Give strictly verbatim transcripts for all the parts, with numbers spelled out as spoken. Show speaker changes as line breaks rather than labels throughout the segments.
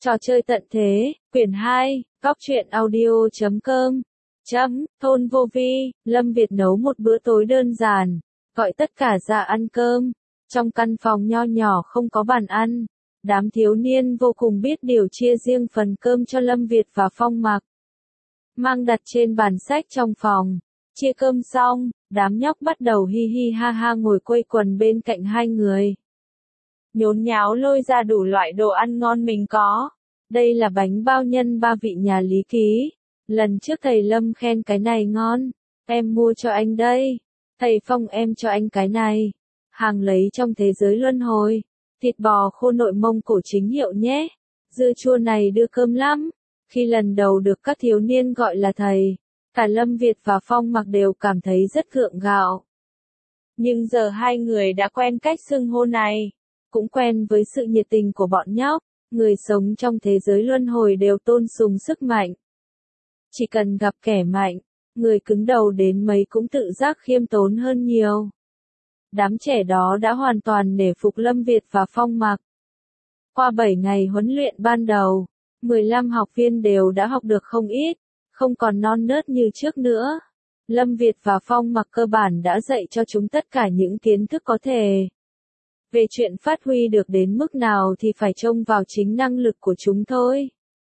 Trò chơi tận thế, quyển hai, góc truyện audio chấm com. Chấm, thôn Vô Vi, Lâm Việt nấu một bữa tối đơn giản, gọi tất cả ra ăn cơm. Trong căn phòng nho nhỏ không có bàn ăn, đám thiếu niên vô cùng biết điều chia riêng phần cơm cho Lâm Việt và Phong Mặc. Mang đặt trên bàn sách trong phòng, chia cơm xong, đám nhóc bắt đầu hi hi ha ha ngồi quây quần bên cạnh hai người. Nhốn nháo lôi ra đủ loại đồ ăn ngon mình có. Đây là bánh bao nhân ba vị nhà Lý Ký. Lần trước thầy Lâm khen cái này ngon, em mua cho anh đây. Thầy Phong em cho anh cái này. Hàng lấy trong thế giới luân hồi. Thịt bò khô nội Mông Cổ chính hiệu nhé. Dưa chua này đưa cơm lắm. Khi lần đầu được các thiếu niên gọi là thầy, cả Lâm Việt và Phong Mặc đều cảm thấy rất gượng gạo. Nhưng giờ hai người đã quen cách xưng hô này, cũng quen với sự nhiệt tình của bọn nhóc. Người sống trong thế giới luân hồi đều tôn sùng sức mạnh. Chỉ cần gặp kẻ mạnh, người cứng đầu đến mấy cũng tự giác khiêm tốn hơn nhiều. Đám trẻ đó đã hoàn toàn nể phục Lâm Việt và Phong Mặc. Qua bảy ngày huấn luyện ban đầu, mười lăm học viên đều đã học được không ít, không còn non nớt như trước nữa. Lâm Việt và Phong Mặc cơ bản đã dạy cho chúng tất cả những kiến thức có thể. Về chuyện phát huy được đến mức nào thì phải trông vào chính năng lực của chúng thôi.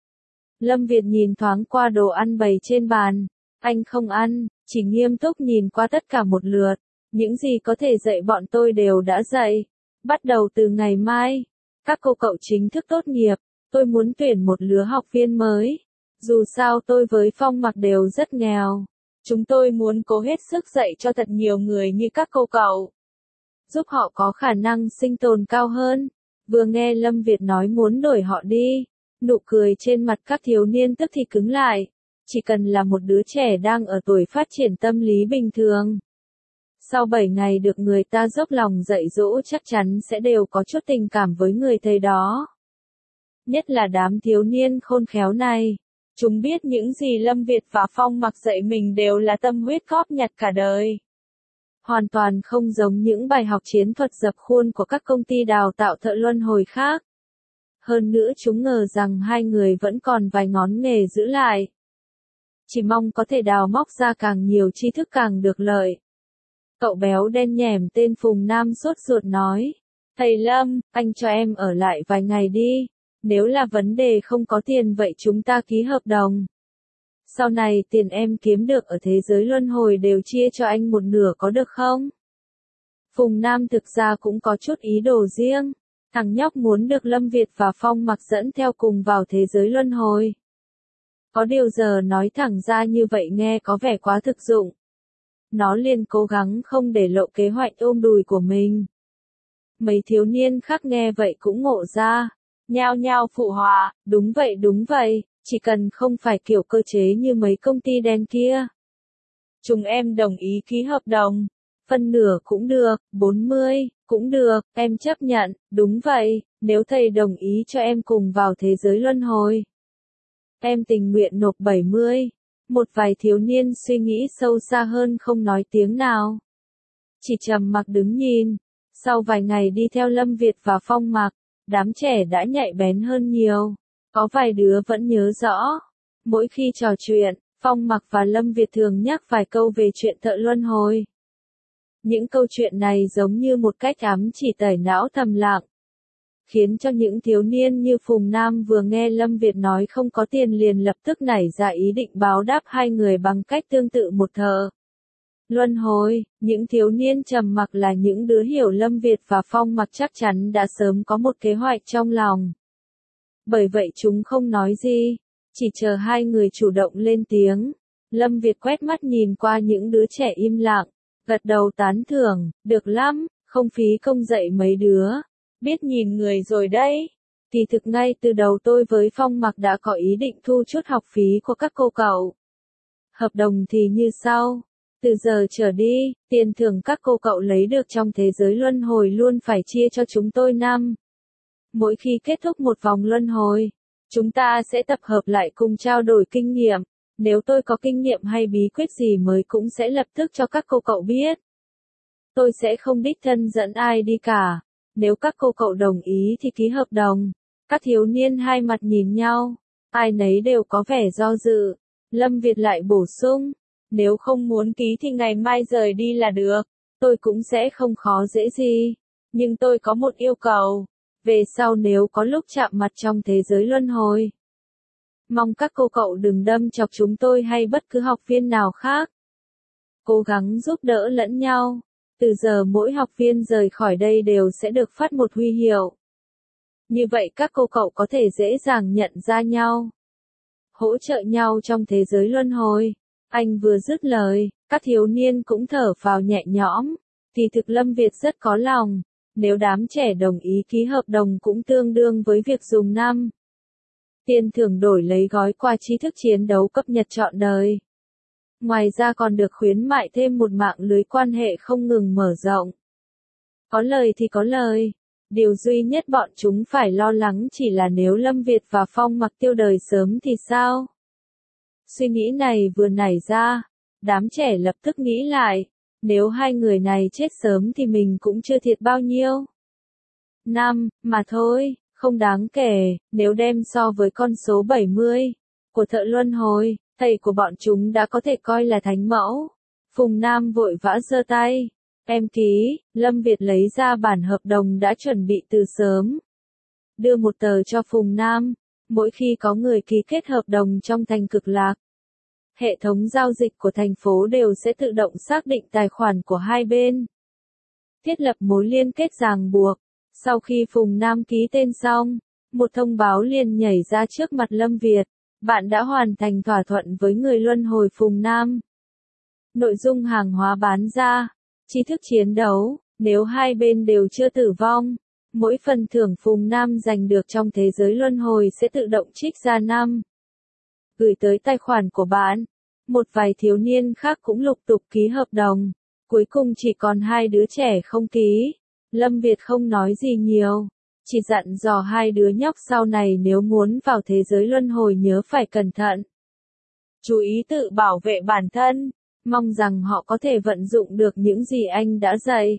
Lâm Việt nhìn thoáng qua đồ ăn bày trên bàn, anh không ăn, chỉ nghiêm túc nhìn qua tất cả một lượt. Những gì có thể dạy bọn tôi đều đã dạy. Bắt đầu từ ngày mai, các cô cậu chính thức tốt nghiệp, tôi muốn tuyển một lứa học viên mới. Dù sao tôi với Phong Mặc đều rất nghèo. Chúng tôi muốn cố hết sức dạy cho thật nhiều người như các cô cậu, giúp họ có khả năng sinh tồn cao hơn. Vừa nghe Lâm Việt nói muốn đổi họ đi, nụ cười trên mặt các thiếu niên tức thì cứng lại. Chỉ cần là một đứa trẻ đang ở tuổi phát triển tâm lý bình thường, sau bảy ngày được người ta dốc lòng dạy dỗ chắc chắn sẽ đều có chút tình cảm với người thầy đó. Nhất là đám thiếu niên khôn khéo này. Chúng biết những gì Lâm Việt và Phong Mặc dạy mình đều là tâm huyết góp nhặt cả đời. Hoàn toàn không giống những bài học chiến thuật dập khuôn của các công ty đào tạo thợ luân hồi khác. Hơn nữa chúng ngờ rằng hai người vẫn còn vài ngón nghề giữ lại. Chỉ mong có thể đào móc ra càng nhiều tri thức càng được lợi. Cậu béo đen nhẻm tên Phùng Nam sốt ruột nói. Thầy Lâm, anh cho em ở lại vài ngày đi. Nếu là vấn đề không có tiền vậy chúng ta ký hợp đồng. Sau này tiền em kiếm được ở thế giới luân hồi đều chia cho anh một nửa có được không? Phùng Nam thực ra cũng có chút ý đồ riêng. Thằng nhóc muốn được Lâm Việt và Phong Mặc dẫn theo cùng vào thế giới luân hồi. Có điều giờ nói thẳng ra như vậy nghe có vẻ quá thực dụng. Nó liền cố gắng không để lộ kế hoạch ôm đùi của mình. Mấy thiếu niên khác nghe vậy cũng ngộ ra. Nhao nhao phụ họa, đúng vậy đúng vậy, chỉ cần không phải kiểu cơ chế như mấy công ty đen kia. Chúng em đồng ý ký hợp đồng. Phân nửa cũng được, bốn mươi, cũng được, em chấp nhận, đúng vậy, nếu thầy đồng ý cho em cùng vào thế giới luân hồi. Em tình nguyện nộp bảy mươi. Một vài thiếu niên suy nghĩ sâu xa hơn không nói tiếng nào. Chỉ trầm mặc đứng nhìn. Sau vài ngày đi theo Lâm Việt và Phong Mặc, đám trẻ đã nhạy bén hơn nhiều. Có vài đứa vẫn nhớ rõ. Mỗi khi trò chuyện, Phong Mặc và Lâm Việt thường nhắc vài câu về chuyện thợ luân hồi. Những câu chuyện này giống như một cách ám chỉ tẩy não thầm lặng. Khiến cho những thiếu niên như Phùng Nam vừa nghe Lâm Việt nói không có tiền liền lập tức nảy ra ý định báo đáp hai người bằng cách tương tự một thợ luân hồi. Những thiếu niên trầm mặc là những đứa hiểu Lâm Việt và Phong Mặc chắc chắn đã sớm có một kế hoạch trong lòng. Bởi vậy chúng không nói gì, chỉ chờ hai người chủ động lên tiếng. Lâm Việt quét mắt nhìn qua những đứa trẻ im lặng, gật đầu tán thưởng, được lắm, không phí công dạy mấy đứa. Biết nhìn người rồi đấy. Kỳ thực ngay từ đầu tôi với Phong Mặc đã có ý định thu chút học phí của các cô cậu. Hợp đồng thì như sau. Từ giờ trở đi, tiền thưởng các cô cậu lấy được trong thế giới luân hồi luôn phải chia cho chúng tôi năm. Mỗi khi kết thúc một vòng luân hồi, chúng ta sẽ tập hợp lại cùng trao đổi kinh nghiệm. Nếu tôi có kinh nghiệm hay bí quyết gì mới cũng sẽ lập tức cho các cô cậu biết. Tôi sẽ không đích thân dẫn ai đi cả. Nếu các cô cậu đồng ý thì ký hợp đồng. Các thiếu niên hai mặt nhìn nhau, ai nấy đều có vẻ do dự. Lâm Việt lại bổ sung, nếu không muốn ký thì ngày mai rời đi là được, tôi cũng sẽ không khó dễ gì. Nhưng tôi có một yêu cầu, về sau nếu có lúc chạm mặt trong thế giới luân hồi, mong các cô cậu đừng đâm chọc chúng tôi hay bất cứ học viên nào khác. Cố gắng giúp đỡ lẫn nhau. Từ giờ mỗi học viên rời khỏi đây đều sẽ được phát một huy hiệu. Như vậy các cô cậu có thể dễ dàng nhận ra nhau, hỗ trợ nhau trong thế giới luân hồi. Anh vừa dứt lời, các thiếu niên cũng thở phào nhẹ nhõm. Thì thực Lâm Việt rất có lòng. Nếu đám trẻ đồng ý ký hợp đồng cũng tương đương với việc dùng năm tiền thưởng đổi lấy gói quà tri thức chiến đấu cấp Nhật trọn đời. Ngoài ra còn được khuyến mại thêm một mạng lưới quan hệ không ngừng mở rộng. Có lời thì có lời. Điều duy nhất bọn chúng phải lo lắng chỉ là nếu Lâm Việt và Phong Mặc tiêu đời sớm thì sao? Suy nghĩ này vừa nảy ra, đám trẻ lập tức nghĩ lại, nếu hai người này chết sớm thì mình cũng chưa thiệt bao nhiêu. Năm, mà thôi, không đáng kể, nếu đem so với con số bảy mươi của thợ luân hồi, thầy của bọn chúng đã có thể coi là thánh mẫu. Phùng Nam vội vã giơ tay. Em ký. Lâm Việt lấy ra bản hợp đồng đã chuẩn bị từ sớm. Đưa một tờ cho Phùng Nam. Mỗi khi có người ký kết hợp đồng trong thành Cực Lạc, hệ thống giao dịch của thành phố đều sẽ tự động xác định tài khoản của hai bên, thiết lập mối liên kết ràng buộc. Sau khi Phùng Nam ký tên xong, một thông báo liền nhảy ra trước mặt Lâm Việt. Bạn đã hoàn thành thỏa thuận với người luân hồi Phùng Nam. Nội dung hàng hóa bán ra, tri thức chiến đấu, nếu hai bên đều chưa tử vong, mỗi phần thưởng Phùng Nam giành được trong thế giới luân hồi sẽ tự động trích ra năm. Gửi tới tài khoản của bạn. Một vài thiếu niên khác cũng lục tục ký hợp đồng. Cuối cùng chỉ còn hai đứa trẻ không ký. Lâm Việt không nói gì nhiều, chỉ dặn dò hai đứa nhóc sau này nếu muốn vào thế giới luân hồi nhớ phải cẩn thận. Chú ý tự bảo vệ bản thân, mong rằng họ có thể vận dụng được những gì anh đã dạy.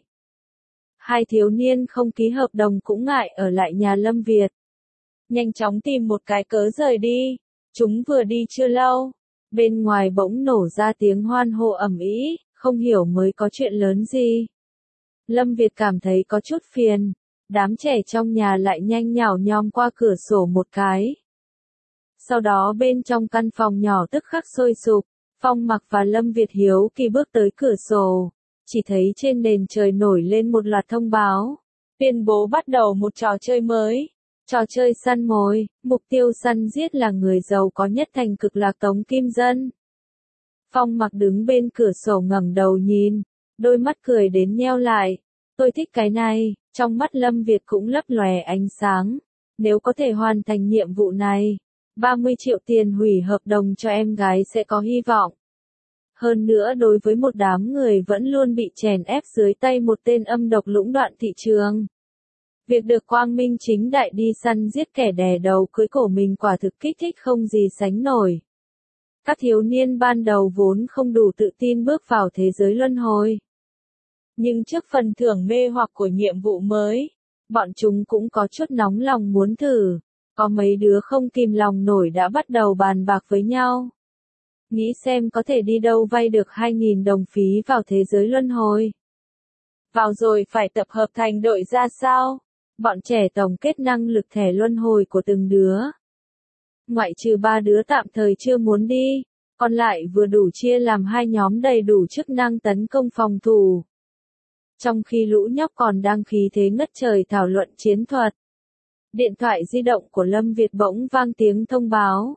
Hai thiếu niên không ký hợp đồng cũng ngại ở lại nhà Lâm Việt. Nhanh chóng tìm một cái cớ rời đi. Chúng vừa đi chưa lâu, bên ngoài bỗng nổ ra tiếng hoan hô ầm ĩ, không hiểu mới có chuyện lớn gì. Lâm Việt cảm thấy có chút phiền. Đám trẻ trong nhà lại nhanh nhảu nhom qua cửa sổ một cái. Sau đó bên trong căn phòng nhỏ tức khắc sôi sục. Phong Mặc và Lâm Việt hiếu kỳ bước tới cửa sổ. Chỉ thấy trên nền trời nổi lên một loạt thông báo. Tuyên bố bắt đầu một trò chơi mới. Trò chơi săn mồi, mục tiêu săn giết là người giàu có nhất thành Cực Lạc Tống Kim Dân. Phong Mặc đứng bên cửa sổ ngẩng đầu nhìn, đôi mắt cười đến nheo lại. Tôi thích cái này. Trong mắt Lâm Việt cũng lấp lòe ánh sáng. Nếu có thể hoàn thành nhiệm vụ này, ba mươi triệu tiền hủy hợp đồng cho em gái sẽ có hy vọng. Hơn nữa đối với một đám người vẫn luôn bị chèn ép dưới tay một tên âm độc lũng đoạn thị trường, việc được quang minh chính đại đi săn giết kẻ đè đầu cưỡi cổ mình quả thực kích thích không gì sánh nổi. Các thiếu niên ban đầu vốn không đủ tự tin bước vào thế giới luân hồi. Nhưng trước phần thưởng mê hoặc của nhiệm vụ mới, bọn chúng cũng có chút nóng lòng muốn thử. Có mấy đứa không kìm lòng nổi đã bắt đầu bàn bạc với nhau. Nghĩ xem có thể đi đâu vay được hai nghìn đồng phí vào thế giới luân hồi. Vào rồi phải tập hợp thành đội ra sao? Bọn trẻ tổng kết năng lực thẻ luân hồi của từng đứa. Ngoại trừ ba đứa tạm thời chưa muốn đi, còn lại vừa đủ chia làm hai nhóm đầy đủ chức năng tấn công phòng thủ. Trong khi lũ nhóc còn đang khí thế ngất trời thảo luận chiến thuật, điện thoại di động của Lâm Việt bỗng vang tiếng thông báo.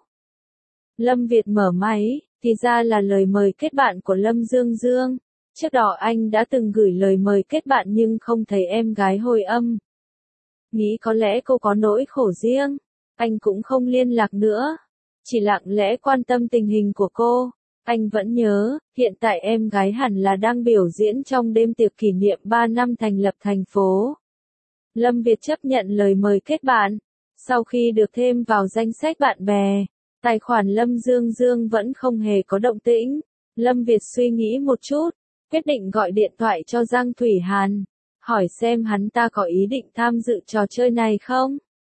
Lâm Việt mở máy, thì ra là lời mời kết bạn của Lâm Dương Dương. Trước đó anh đã từng gửi lời mời kết bạn nhưng không thấy em gái hồi âm. Nghĩ có lẽ cô có nỗi khổ riêng, anh cũng không liên lạc nữa. Chỉ lặng lẽ quan tâm tình hình của cô. Anh vẫn nhớ, hiện tại em gái hẳn là đang biểu diễn trong đêm tiệc kỷ niệm ba năm thành lập thành phố. Lâm Việt chấp nhận lời mời kết bạn. Sau khi được thêm vào danh sách bạn bè, tài khoản Lâm Dương Dương vẫn không hề có động tĩnh. Lâm Việt suy nghĩ một chút, quyết định gọi điện thoại cho Giang Thủy Hàn, hỏi xem hắn ta có ý định tham dự trò chơi này không.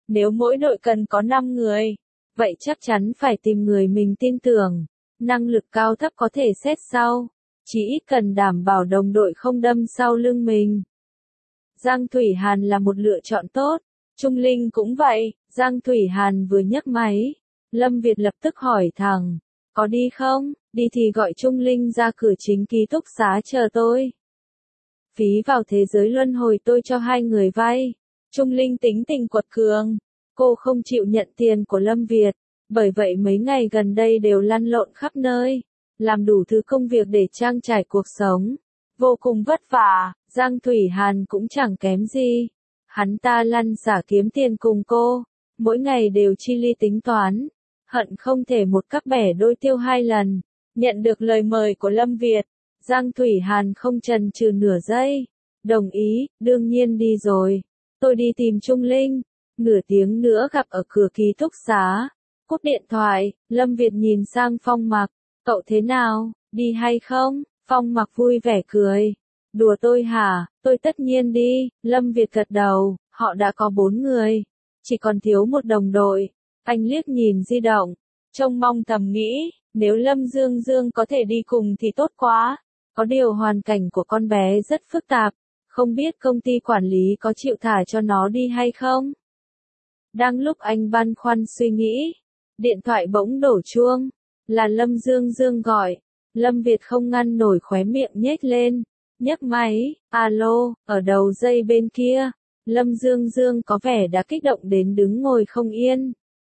Nếu mỗi đội cần có năm người, vậy chắc chắn phải tìm người mình tin tưởng, năng lực cao thấp có thể xét sau, chỉ ít cần đảm bảo đồng đội không đâm sau lưng mình. Giang Thủy Hàn là một lựa chọn tốt, Trung Linh cũng vậy. Giang Thủy Hàn vừa nhấc máy, Lâm Việt lập tức hỏi thẳng, có đi không? Đi thì gọi Trung Linh ra cửa chính ký túc xá chờ tôi. Phí vào thế giới luân hồi tôi cho hai người vay. Trung Linh tính tình quật cường, cô không chịu nhận tiền của Lâm Việt, bởi vậy mấy ngày gần đây đều lăn lộn khắp nơi, làm đủ thứ công việc để trang trải cuộc sống. Vô cùng vất vả, Giang Thủy Hàn cũng chẳng kém gì. Hắn ta lăn xả kiếm tiền cùng cô, mỗi ngày đều chi ly tính toán, hận không thể một cắp bẻ đôi tiêu hai lần. Nhận được lời mời của Lâm Việt, Giang Thủy Hàn không chần chừ nửa giây, đồng ý, đương nhiên đi rồi. Tôi đi tìm Trung Linh, nửa tiếng nữa gặp ở cửa ký túc xá. Cúp điện thoại, Lâm Việt nhìn sang Phong Mặc, cậu thế nào, đi hay không? Phong Mặc vui vẻ cười. Đùa tôi hả, tôi tất nhiên đi. Lâm Việt gật đầu, họ đã có bốn người, chỉ còn thiếu một đồng đội. Anh liếc nhìn di động, trông mong thầm nghĩ, nếu Lâm Dương Dương có thể đi cùng thì tốt quá. Có điều hoàn cảnh của con bé rất phức tạp, không biết công ty quản lý có chịu thả cho nó đi hay không. Đang lúc anh băn khoăn suy nghĩ, điện thoại bỗng đổ chuông, là Lâm Dương Dương gọi. Lâm Việt không ngăn nổi khóe miệng nhếch lên, nhấc máy, alo, ở đầu dây bên kia. Lâm Dương Dương có vẻ đã kích động đến đứng ngồi không yên.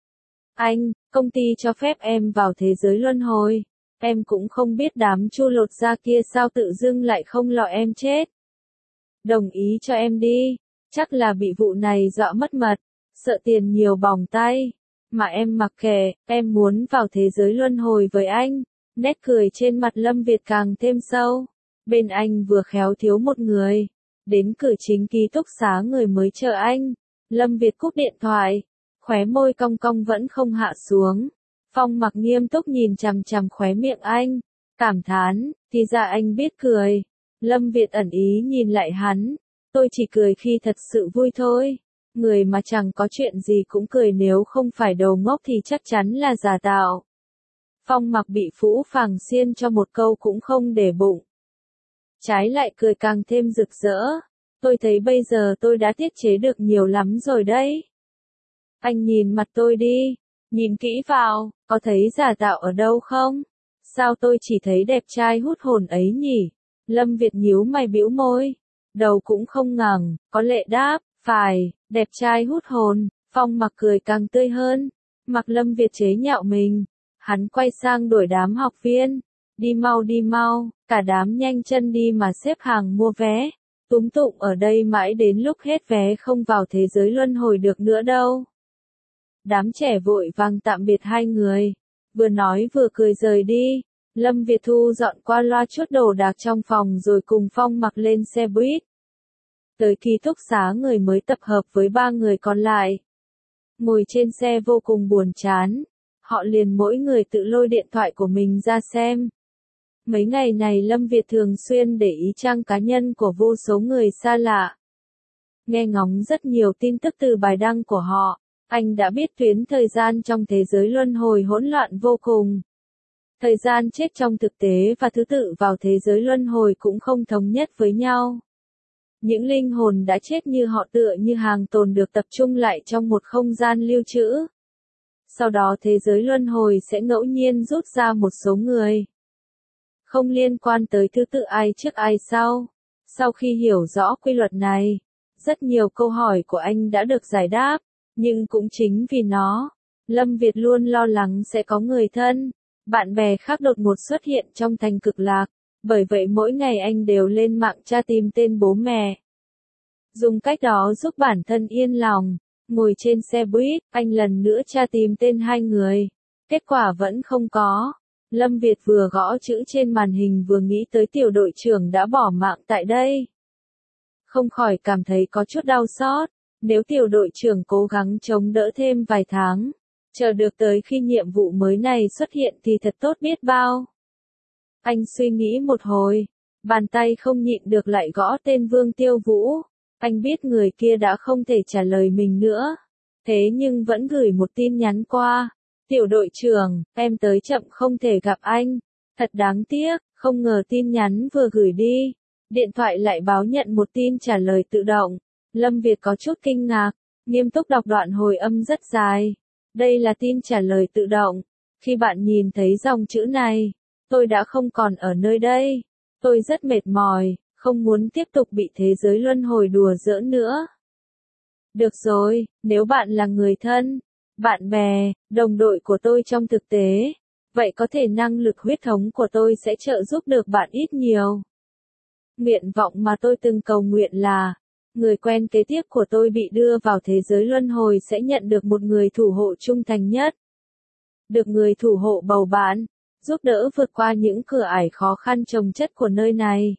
Anh, công ty cho phép em vào thế giới luân hồi. Em cũng không biết đám chu lột da kia sao tự dưng lại không lo em chết. Đồng ý cho em đi, chắc là bị vụ này dọa mất mật, sợ tiền nhiều bỏng tay. Mà em mặc kệ, em muốn vào thế giới luân hồi với anh. Nét cười trên mặt Lâm Việt càng thêm sâu. Bên anh vừa khéo thiếu một người. Đến cửa chính ký túc xá người mới chờ anh. Lâm Việt cúp điện thoại, khóe môi cong cong vẫn không hạ xuống. Phong Mặc nghiêm túc nhìn chằm chằm khóe miệng anh, cảm thán, thì ra anh biết cười. Lâm Việt ẩn ý nhìn lại hắn, tôi chỉ cười khi thật sự vui thôi. Người mà chẳng có chuyện gì cũng cười nếu không phải đầu ngốc thì chắc chắn là giả tạo. Phong Mặc bị Phũ Phàng xiên cho một câu cũng không để bụng. Trái lại cười càng thêm rực rỡ. Tôi thấy bây giờ tôi đã tiết chế được nhiều lắm rồi đấy. Anh nhìn mặt tôi đi, nhìn kỹ vào, có thấy giả tạo ở đâu không? Sao tôi chỉ thấy đẹp trai hút hồn ấy nhỉ? Lâm Việt nhíu mày bĩu môi, đầu cũng không ngẩng, có lệ đáp, phải, đẹp trai hút hồn. Phong Mặc cười càng tươi hơn, mặc Lâm Việt chế nhạo mình. Hắn quay sang đuổi đám học viên, đi mau đi mau, cả đám nhanh chân đi mà xếp hàng mua vé. Túm tụm ở đây mãi đến lúc hết vé không vào thế giới luân hồi được nữa đâu. Đám trẻ vội vàng tạm biệt hai người, vừa nói vừa cười rời đi. Lâm Việt thu dọn qua loa chút đồ đạc trong phòng rồi cùng Phong Mặc lên xe buýt. Tới ký túc xá người mới tập hợp với ba người còn lại. Ngồi trên xe vô cùng buồn chán, họ liền mỗi người tự lôi điện thoại của mình ra xem. Mấy ngày này Lâm Việt thường xuyên để ý trang cá nhân của vô số người xa lạ. Nghe ngóng rất nhiều tin tức từ bài đăng của họ, anh đã biết tuyến thời gian trong thế giới luân hồi hỗn loạn vô cùng. Thời gian chết trong thực tế và thứ tự vào thế giới luân hồi cũng không thống nhất với nhau. Những linh hồn đã chết như họ tựa như hàng tồn được tập trung lại trong một không gian lưu trữ. Sau đó thế giới luân hồi sẽ ngẫu nhiên rút ra một số người. Không liên quan tới thứ tự ai trước ai sau. Sau khi hiểu rõ quy luật này, rất nhiều câu hỏi của anh đã được giải đáp, nhưng cũng chính vì nó, Lâm Việt luôn lo lắng sẽ có người thân, bạn bè khác đột ngột xuất hiện trong thành cực lạc, bởi vậy mỗi ngày anh đều lên mạng tra tìm tên bố mẹ. Dùng cách đó giúp bản thân yên lòng, ngồi trên xe buýt, anh lần nữa tra tìm tên hai người, kết quả vẫn không có. Lâm Việt vừa gõ chữ trên màn hình vừa nghĩ tới tiểu đội trưởng đã bỏ mạng tại đây. Không khỏi cảm thấy có chút đau xót, nếu tiểu đội trưởng cố gắng chống đỡ thêm vài tháng, chờ được tới khi nhiệm vụ mới này xuất hiện thì thật tốt biết bao. Anh suy nghĩ một hồi, bàn tay không nhịn được lại gõ tên Vương Tiêu Vũ. Anh biết người kia đã không thể trả lời mình nữa. Thế nhưng vẫn gửi một tin nhắn qua. Tiểu đội trưởng, em tới chậm không thể gặp anh. Thật đáng tiếc, không ngờ tin nhắn vừa gửi đi. Điện thoại lại báo nhận một tin trả lời tự động. Lâm Việt có chút kinh ngạc, nghiêm túc đọc đoạn hồi âm rất dài. Đây là tin trả lời tự động. Khi bạn nhìn thấy dòng chữ này, tôi đã không còn ở nơi đây. Tôi rất mệt mỏi, không muốn tiếp tục bị thế giới luân hồi đùa giỡn nữa. Được rồi, nếu bạn là người thân, bạn bè, đồng đội của tôi trong thực tế, vậy có thể năng lực huyết thống của tôi sẽ trợ giúp được bạn ít nhiều. Nguyện vọng mà tôi từng cầu nguyện là, người quen kế tiếp của tôi bị đưa vào thế giới luân hồi sẽ nhận được một người thủ hộ trung thành nhất. Được người thủ hộ bầu bạn, giúp đỡ vượt qua những cửa ải khó khăn chồng chất của nơi này.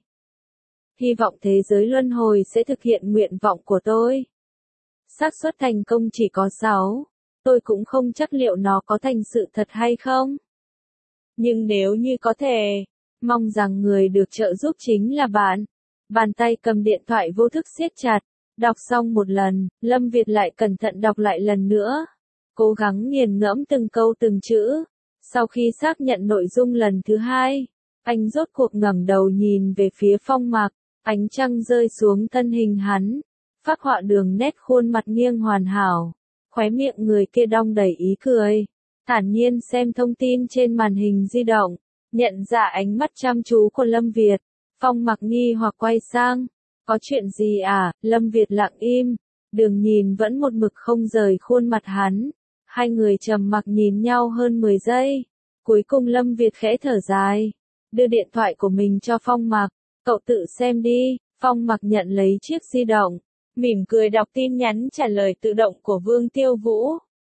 Hy vọng thế giới luân hồi sẽ thực hiện nguyện vọng của tôi. Xác suất thành công chỉ có sáu, tôi cũng không chắc liệu nó có thành sự thật hay không. Nhưng nếu như có thể, mong rằng người được trợ giúp chính là bạn. Bàn tay cầm điện thoại vô thức siết chặt, đọc xong một lần, Lâm Việt lại cẩn thận đọc lại lần nữa. Cố gắng nghiền ngẫm từng câu từng chữ. Sau khi xác nhận nội dung lần thứ hai, anh rốt cuộc ngẩng đầu nhìn về phía Phong Mạc, ánh trăng rơi xuống thân hình hắn, phác họa đường nét khuôn mặt nghiêng hoàn hảo, khóe miệng người kia đong đầy ý cười, thản nhiên xem thông tin trên màn hình di động, nhận ra ánh mắt chăm chú của Lâm Việt, Phong Mạc nghi hoặc quay sang, có chuyện gì à? Lâm Việt lặng im, đường nhìn vẫn một mực không rời khuôn mặt hắn. Hai người trầm mặc nhìn nhau hơn mười giây. Cuối cùng Lâm Việt khẽ thở dài. Đưa điện thoại của mình cho Phong Mạc. Cậu tự xem đi. Phong Mạc nhận lấy chiếc di động. Mỉm cười đọc tin nhắn trả lời tự động của Vương Tiêu Vũ.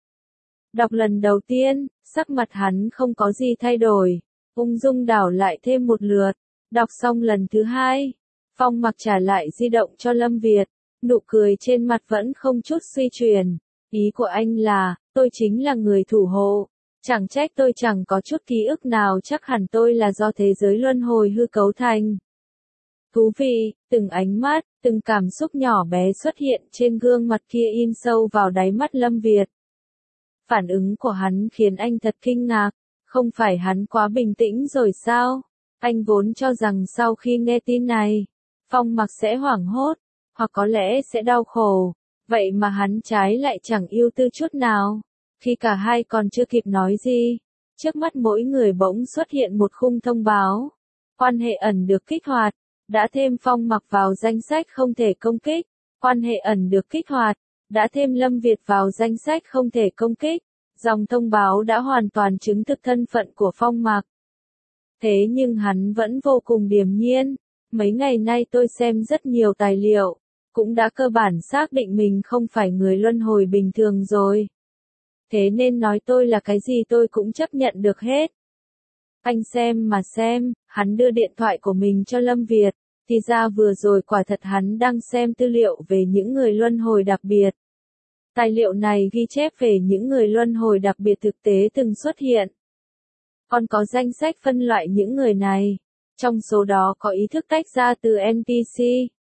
Đọc lần đầu tiên, sắc mặt hắn không có gì thay đổi. Ung dung đảo lại thêm một lượt. Đọc xong lần thứ hai. Phong Mạc trả lại di động cho Lâm Việt. Nụ cười trên mặt vẫn không chút suy chuyển. Ý của anh là, tôi chính là người thủ hộ. Chẳng trách tôi chẳng có chút ký ức nào, chắc hẳn tôi là do thế giới luân hồi hư cấu thành. Thú vị, từng ánh mắt, từng cảm xúc nhỏ bé xuất hiện trên gương mặt kia in sâu vào đáy mắt Lâm Việt. Phản ứng của hắn khiến anh thật kinh ngạc, không phải hắn quá bình tĩnh rồi sao? Anh vốn cho rằng sau khi nghe tin này, Phong Mạc sẽ hoảng hốt, hoặc có lẽ sẽ đau khổ. Vậy mà hắn trái lại chẳng ưu tư chút nào. Khi cả hai còn chưa kịp nói gì, trước mắt mỗi người bỗng xuất hiện một khung thông báo. Quan hệ ẩn được kích hoạt, đã thêm Phong Mạc vào danh sách không thể công kích. Quan hệ ẩn được kích hoạt, đã thêm Lâm Việt vào danh sách không thể công kích. Dòng thông báo đã hoàn toàn chứng thực thân phận của Phong Mạc. Thế nhưng hắn vẫn vô cùng điềm nhiên. Mấy ngày nay tôi xem rất nhiều tài liệu, cũng đã cơ bản xác định mình không phải người luân hồi bình thường rồi. Thế nên nói tôi là cái gì tôi cũng chấp nhận được hết. Anh xem mà xem, hắn đưa điện thoại của mình cho Lâm Việt, thì ra vừa rồi quả thật hắn đang xem tư liệu về những người luân hồi đặc biệt. Tài liệu này ghi chép về những người luân hồi đặc biệt thực tế từng xuất hiện. Còn có danh sách phân loại những người này. Trong số đó có ý thức tách ra từ en pê xê.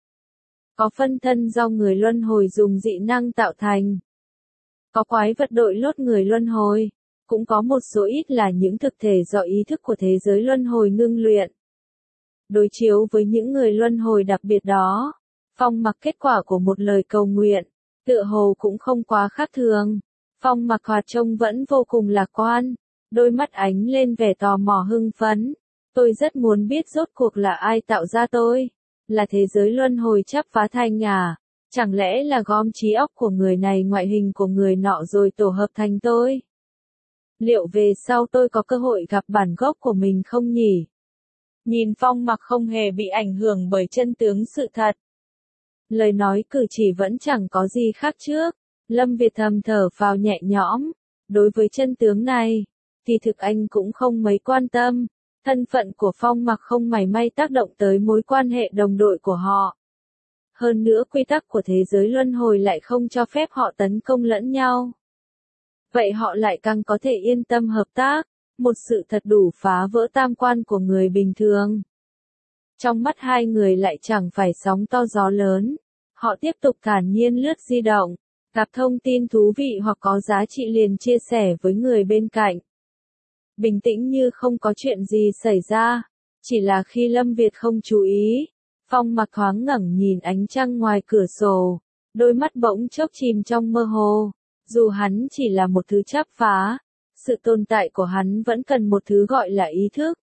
Có phân thân do người luân hồi dùng dị năng tạo thành. Có quái vật đội lốt người luân hồi. Cũng có một số ít là những thực thể do ý thức của thế giới luân hồi ngưng luyện. Đối chiếu với những người luân hồi đặc biệt đó, Phong Mạc kết quả của một lời cầu nguyện, tựa hồ cũng không quá khác thường. Phong Mạc hoạt trông vẫn vô cùng lạc quan, đôi mắt ánh lên vẻ tò mò hưng phấn. Tôi rất muốn biết rốt cuộc là ai tạo ra tôi. Là thế giới luân hồi chắp phá thành à? Chẳng lẽ là gom trí óc của người này ngoại hình của người nọ rồi tổ hợp thành tôi? Liệu về sau tôi có cơ hội gặp bản gốc của mình không nhỉ? Nhìn Phong Mạc không hề bị ảnh hưởng bởi chân tướng sự thật. Lời nói cử chỉ vẫn chẳng có gì khác trước. Lâm Việt thầm thở phào nhẹ nhõm. Đối với chân tướng này, thì thực anh cũng không mấy quan tâm. Thân phận của Phong Mạc không mảy may tác động tới mối quan hệ đồng đội của họ. Hơn nữa quy tắc của thế giới luân hồi lại không cho phép họ tấn công lẫn nhau. Vậy họ lại càng có thể yên tâm hợp tác, một sự thật đủ phá vỡ tam quan của người bình thường. Trong mắt hai người lại chẳng phải sóng to gió lớn, họ tiếp tục thản nhiên lướt di động, Gặp thông tin thú vị hoặc có giá trị liền chia sẻ với người bên cạnh. Bình tĩnh như không có chuyện gì xảy ra. Chỉ là khi Lâm Việt không chú ý, Phong Mặc thoáng ngẩng nhìn ánh trăng ngoài cửa sổ, đôi mắt bỗng chốc chìm trong mơ hồ. Dù hắn chỉ là một thứ chắp phá, sự tồn tại của hắn vẫn cần một thứ gọi là ý thức.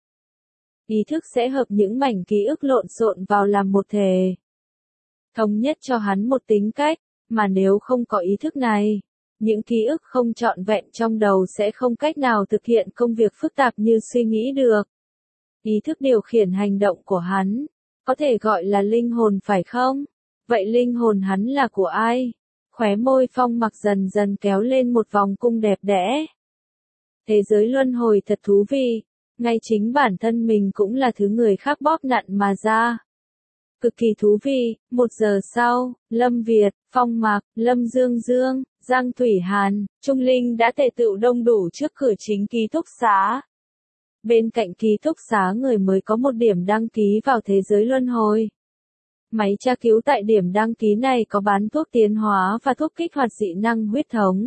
Ý thức sẽ hợp những mảnh ký ức lộn xộn vào làm một thể. Thống nhất cho hắn một tính cách, mà nếu không có ý thức này, những ký ức không trọn vẹn trong đầu sẽ không cách nào thực hiện công việc phức tạp như suy nghĩ được. Ý thức điều khiển hành động của hắn, có thể gọi là linh hồn phải không? Vậy linh hồn hắn là của ai? Khóe môi Phong Mặc dần dần kéo lên một vòng cung đẹp đẽ. Thế giới luân hồi thật thú vị, ngay chính bản thân mình cũng là thứ người khác bóp nặn mà ra. Cực kỳ thú vị. Một giờ sau, Lâm Việt, Phong Mặc, Lâm Dương Dương, Giang Thủy Hàn, Trung Linh đã tề tựu đông đủ trước cửa chính ký túc xá. Bên cạnh ký túc xá người mới có một điểm đăng ký vào thế giới luân hồi. Máy tra cứu tại điểm đăng ký này có bán thuốc tiến hóa và thuốc kích hoạt dị năng huyết thống.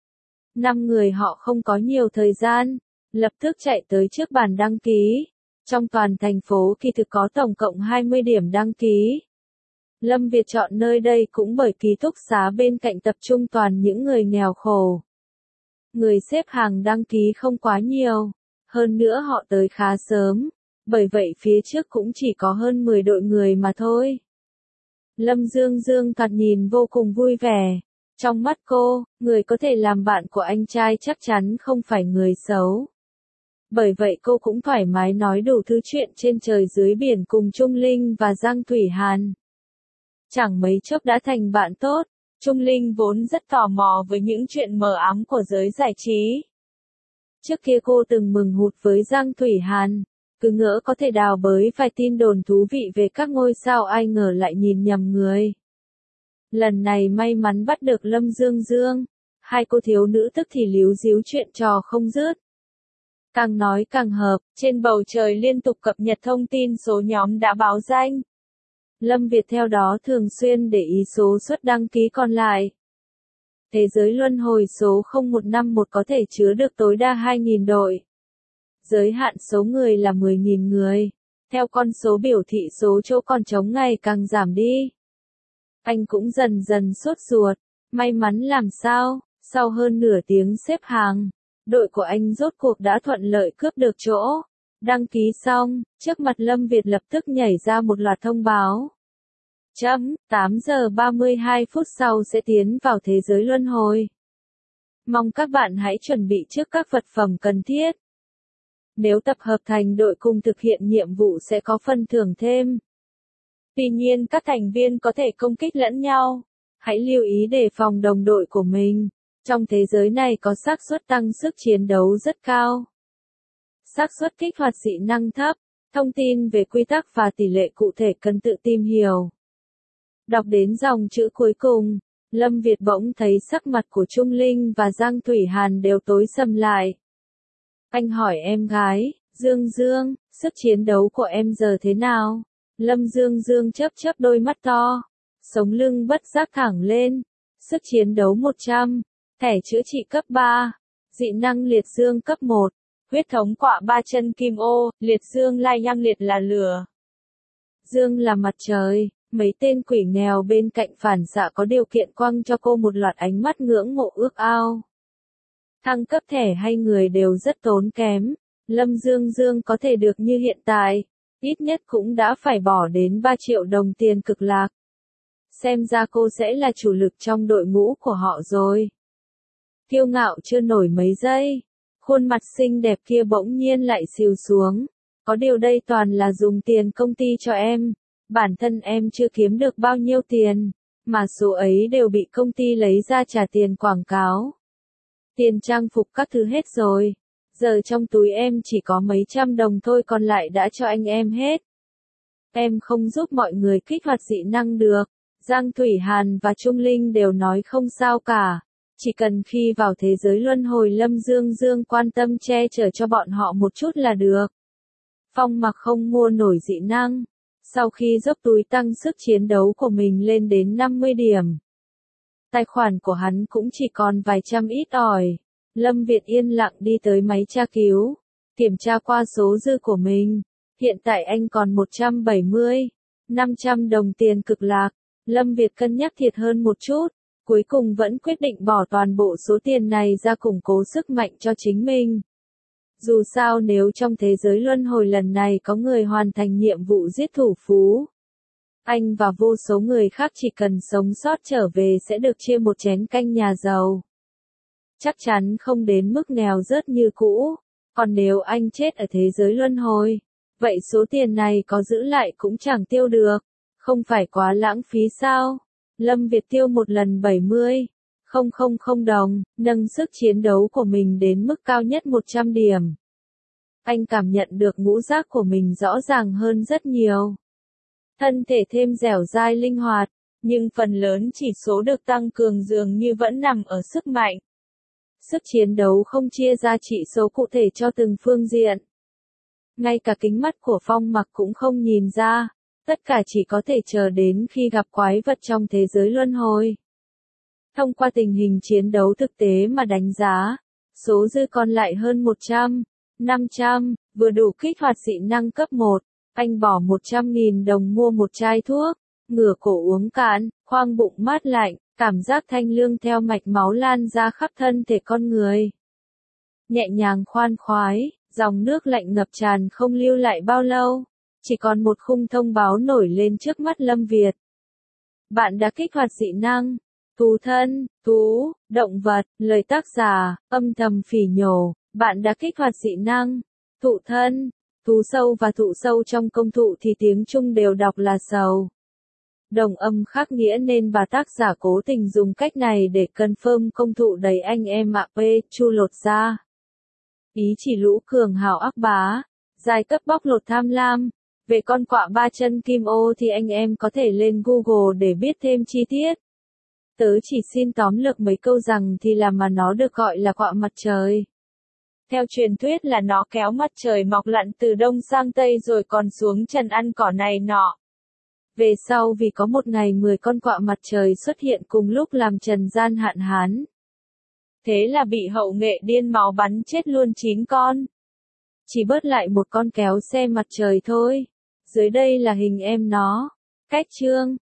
Năm người họ không có nhiều thời gian, lập tức chạy tới trước bàn đăng ký. Trong toàn thành phố kỳ thực có tổng cộng hai mươi điểm đăng ký. Lâm Việt chọn nơi đây cũng bởi ký túc xá bên cạnh tập trung toàn những người nghèo khổ. Người xếp hàng đăng ký không quá nhiều, hơn nữa họ tới khá sớm, bởi vậy phía trước cũng chỉ có hơn mười đội người mà thôi. Lâm Dương Dương thoạt nhìn vô cùng vui vẻ. Trong mắt cô, người có thể làm bạn của anh trai chắc chắn không phải người xấu. Bởi vậy cô cũng thoải mái nói đủ thứ chuyện trên trời dưới biển cùng Trung Linh và Giang Thủy Hàn. Chẳng mấy chốc đã thành bạn tốt. Trung Linh vốn rất tò mò với những chuyện mờ ám của giới giải trí. Trước kia cô từng mừng hụt với Giang Thủy Hàn, cứ ngỡ có thể đào bới vài tin đồn thú vị về các ngôi sao, ai ngờ lại nhìn nhầm người. Lần này may mắn bắt được Lâm Dương Dương, hai cô thiếu nữ tức thì líu díu chuyện trò không dứt. Càng nói càng hợp, trên bầu trời liên tục cập nhật thông tin số nhóm đã báo danh. Lâm Việt theo đó thường xuyên để ý số suất đăng ký còn lại. Thế giới luân hồi số không một năm một có thể chứa được tối đa hai nghìn đội. Giới hạn số người là mười nghìn người. Theo con số biểu thị số chỗ còn trống ngày càng giảm đi. Anh cũng dần dần sốt ruột. May mắn làm sao, sau hơn nửa tiếng xếp hàng, đội của anh rốt cuộc đã thuận lợi cướp được chỗ. Đăng ký xong, trước mặt Lâm Việt lập tức nhảy ra một loạt thông báo. Chấm, tám giờ ba mươi hai phút sau sẽ tiến vào thế giới luân hồi. Mong các bạn hãy chuẩn bị trước các vật phẩm cần thiết. Nếu tập hợp thành đội cùng thực hiện nhiệm vụ sẽ có phần thưởng thêm. Tuy nhiên các thành viên có thể công kích lẫn nhau. Hãy lưu ý đề phòng đồng đội của mình. Trong thế giới này có xác suất tăng sức chiến đấu rất cao. Xác suất kích hoạt dị năng thấp. Thông tin về quy tắc và tỷ lệ cụ thể cần tự tìm hiểu. Đọc đến dòng chữ cuối cùng, Lâm Việt bỗng thấy sắc mặt của Trung Linh và Giang Thủy Hàn đều tối sầm lại. Anh hỏi em gái, Dương Dương, sức chiến đấu của em giờ thế nào? Lâm Dương Dương chớp chớp đôi mắt to, sống lưng bất giác thẳng lên. Sức chiến đấu một trăm, thẻ chữa trị cấp ba, dị năng liệt dương cấp một, huyết thống quạ ba chân kim ô, liệt dương lai nham liệt là lửa. Dương là mặt trời. Mấy tên quỷ nghèo bên cạnh phản xạ có điều kiện quăng cho cô một loạt ánh mắt ngưỡng mộ ước ao. Thăng cấp thẻ hay người đều rất tốn kém. Lâm Dương Dương có thể được như hiện tại, ít nhất cũng đã phải bỏ đến ba triệu đồng tiền cực lạc. Xem ra cô sẽ là chủ lực trong đội ngũ của họ rồi. Kiêu ngạo chưa nổi mấy giây, khuôn mặt xinh đẹp kia bỗng nhiên lại xìu xuống. Có điều đây toàn là dùng tiền công ty cho em. Bản thân em chưa kiếm được bao nhiêu tiền, mà số ấy đều bị công ty lấy ra trả tiền quảng cáo. Tiền trang phục các thứ hết rồi. Giờ trong túi em chỉ có mấy trăm đồng thôi, còn lại đã cho anh em hết. Em không giúp mọi người kích hoạt dị năng được. Giang Thủy Hàn và Trung Linh đều nói không sao cả. Chỉ cần khi vào thế giới luân hồi Lâm Dương Dương quan tâm che chở cho bọn họ một chút là được. Phong Mặc không mua nổi dị năng. Sau khi dốc túi tăng sức chiến đấu của mình lên đến năm mươi điểm. Tài khoản của hắn cũng chỉ còn vài trăm ít ỏi. Lâm Việt yên lặng đi tới máy tra cứu, kiểm tra qua số dư của mình. Hiện tại anh còn một trăm bảy mươi, năm trăm đồng tiền cực lạc. Lâm Việt cân nhắc thiệt hơn một chút, cuối cùng vẫn quyết định bỏ toàn bộ số tiền này ra củng cố sức mạnh cho chính mình. Dù sao nếu trong thế giới luân hồi lần này có người hoàn thành nhiệm vụ giết thủ phú, anh và vô số người khác chỉ cần sống sót trở về sẽ được chia một chén canh nhà giàu. Chắc chắn không đến mức nghèo rớt như cũ, còn nếu anh chết ở thế giới luân hồi, vậy số tiền này có giữ lại cũng chẳng tiêu được, không phải quá lãng phí sao? Lâm Việt tiêu một lần bảy mươi nghìn đồng, nâng sức chiến đấu của mình đến mức cao nhất một trăm điểm. Anh cảm nhận được ngũ giác của mình rõ ràng hơn rất nhiều. Thân thể thêm dẻo dai linh hoạt, nhưng phần lớn chỉ số được tăng cường dường như vẫn nằm ở sức mạnh. Sức chiến đấu không chia ra chỉ số cụ thể cho từng phương diện. Ngay cả kính mắt của Phong Mặc cũng không nhìn ra, tất cả chỉ có thể chờ đến khi gặp quái vật trong thế giới luân hồi. Thông qua tình hình chiến đấu thực tế mà đánh giá, số dư còn lại hơn một trăm, năm trăm, vừa đủ kích hoạt dị năng cấp một. Anh bỏ một trăm nghìn đồng mua một chai thuốc, ngửa cổ uống cạn, khoang bụng mát lạnh, cảm giác thanh lương theo mạch máu lan ra khắp thân thể con người. Nhẹ nhàng khoan khoái, dòng nước lạnh ngập tràn không lưu lại bao lâu, chỉ còn một khung thông báo nổi lên trước mắt Lâm Việt. Bạn đã kích hoạt dị năng, thú thân, thú, động vật, lời tác giả, âm thầm phỉ nhổ, bạn đã kích hoạt dị năng, thụ thân. Thú sâu và thụ sâu trong công thụ thì tiếng Trung đều đọc là sầu. Đồng âm khác nghĩa nên bà tác giả cố tình dùng cách này để confirm công thụ đầy anh em ạ p, chu lột ra. Ý chỉ lũ cường hào ác bá, giai cấp bóc lột tham lam. Về con quạ ba chân kim ô thì anh em có thể lên Google để biết thêm chi tiết. Tớ chỉ xin tóm lược mấy câu rằng thì là mà nó được gọi là quạ mặt trời. Theo truyền thuyết là nó kéo mặt trời mọc lặn từ đông sang tây rồi còn xuống trần ăn cỏ này nọ. Về sau vì có một ngày mười con quạ mặt trời xuất hiện cùng lúc làm trần gian hạn hán. Thế là bị hậu nghệ điên máu bắn chết luôn chín con. Chỉ bớt lại một con kéo xe mặt trời thôi. Dưới đây là hình em nó. Cách chương.